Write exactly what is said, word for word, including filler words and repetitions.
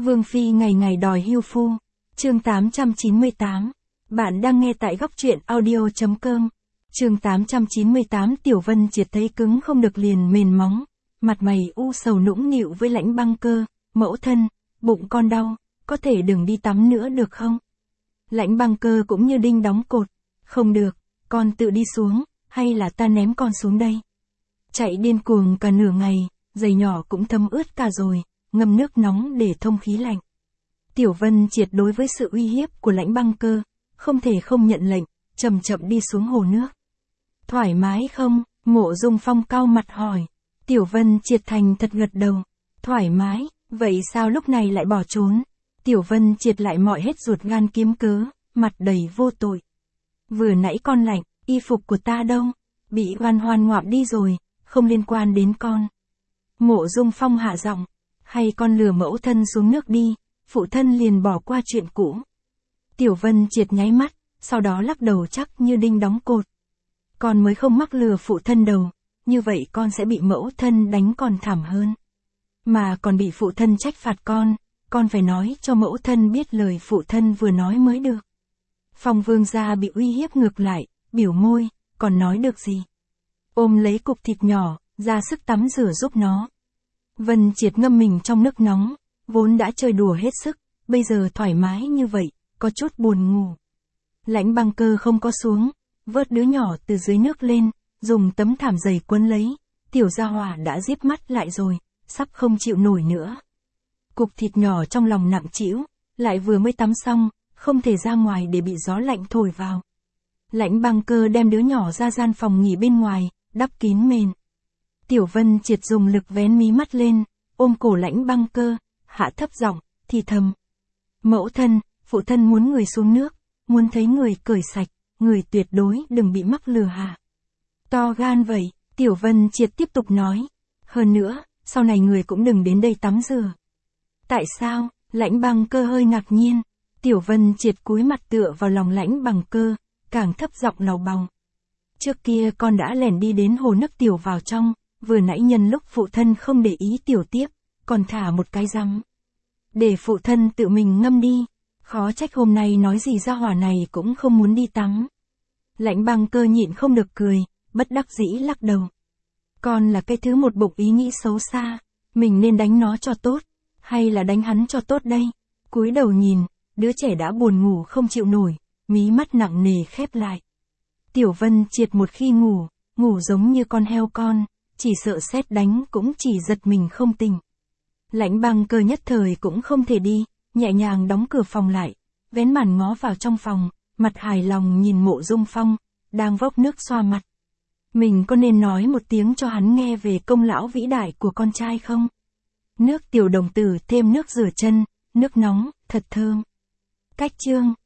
Vương Phi ngày ngày đòi hưu phu. Chương tám trăm chín mươi tám. Bạn đang nghe tại góc truyện audio.com. Chương tám trăm chín mươi tám. Tiểu Vân Triệt thấy cứng không được liền mềm móng, mặt mày u sầu nũng nịu với Lãnh Băng Cơ, "Mẫu thân, bụng con đau, có thể đừng đi tắm nữa được không?" Lãnh Băng Cơ cũng như đinh đóng cột, "Không được, con tự đi xuống, hay là ta ném con xuống đây?" Chạy điên cuồng cả nửa ngày, giày nhỏ cũng thấm ướt cả rồi, ngâm nước nóng để thông khí lạnh. Tiểu Vân Triệt đối với sự uy hiếp của Lãnh Băng Cơ, không thể không nhận lệnh, chậm chậm đi xuống hồ nước. "Thoải mái không?" Mộ Dung Phong cau mặt hỏi. Tiểu Vân Triệt thành thật gật đầu. "Thoải mái." "Vậy sao lúc này lại bỏ trốn?" Tiểu Vân Triệt lại mọi hết ruột gan kiếm cớ, mặt đầy vô tội. "Vừa nãy con lạnh, y phục của ta đâu? Bị Hoan Hoan ngoạm đi rồi, không liên quan đến con." Mộ Dung Phong hạ giọng, "Hay con lừa mẫu thân xuống nước đi, phụ thân liền bỏ qua chuyện cũ." Tiểu Vân Triệt nháy mắt, sau đó lắc đầu chắc như đinh đóng cột. "Con mới không mắc lừa phụ thân đâu, như vậy con sẽ bị mẫu thân đánh còn thảm hơn. Mà còn bị phụ thân trách phạt con, con phải nói cho mẫu thân biết lời phụ thân vừa nói mới được." Phong Vương gia bị uy hiếp ngược lại, biểu môi, còn nói được gì? Ôm lấy cục thịt nhỏ, ra sức tắm rửa giúp nó. Vân Triệt ngâm mình trong nước nóng, vốn đã chơi đùa hết sức, bây giờ thoải mái như vậy, có chút buồn ngủ. Lãnh Băng Cơ không có xuống, vớt đứa nhỏ từ dưới nước lên, dùng tấm thảm dày quấn lấy, tiểu gia hỏa đã díp mắt lại rồi, sắp không chịu nổi nữa. Cục thịt nhỏ trong lòng nặng trĩu, lại vừa mới tắm xong, không thể ra ngoài để bị gió lạnh thổi vào. Lãnh Băng Cơ đem đứa nhỏ ra gian phòng nghỉ bên ngoài, đắp kín mền. Tiểu Vân Triệt dùng lực vén mí mắt lên, ôm cổ Lãnh Băng Cơ, hạ thấp giọng, thì thầm: "Mẫu thân, phụ thân muốn người xuống nước, muốn thấy người cởi sạch, người tuyệt đối đừng bị mắc lừa hả?" "To gan vậy." Tiểu Vân Triệt tiếp tục nói. "Hơn nữa, sau này người cũng đừng đến đây tắm rửa." "Tại sao?" Lãnh Băng Cơ hơi ngạc nhiên. Tiểu Vân Triệt cúi mặt tựa vào lòng Lãnh Băng Cơ, càng thấp giọng lầu bầu. "Trước kia con đã lẻn đi đến hồ nước tiểu vào trong, vừa nãy nhân lúc phụ thân không để ý tiểu tiếp, còn thả một cái rắm. Để phụ thân tự mình ngâm đi, khó trách hôm nay nói gì ra hỏa này cũng không muốn đi tắm." Lãnh Băng Cơ nhịn không được cười, bất đắc dĩ lắc đầu. "Con là cái thứ một bụng ý nghĩ xấu xa, mình nên đánh nó cho tốt, hay là đánh hắn cho tốt đây?" Cúi đầu nhìn, đứa trẻ đã buồn ngủ không chịu nổi, mí mắt nặng nề khép lại. Tiểu Vân Triệt một khi ngủ, ngủ giống như con heo con, chỉ sợ sét đánh cũng chỉ giật mình không tỉnh. Lãnh Băng Cơ nhất thời cũng không thể đi, nhẹ nhàng đóng cửa phòng lại, vén màn ngó vào trong phòng, mặt hài lòng nhìn Mộ Dung Phong, đang vốc nước xoa mặt. Mình có nên nói một tiếng cho hắn nghe về công lão vĩ đại của con trai không? Nước tiểu đồng tử thêm nước rửa chân, nước nóng, thật thơm. Cách chương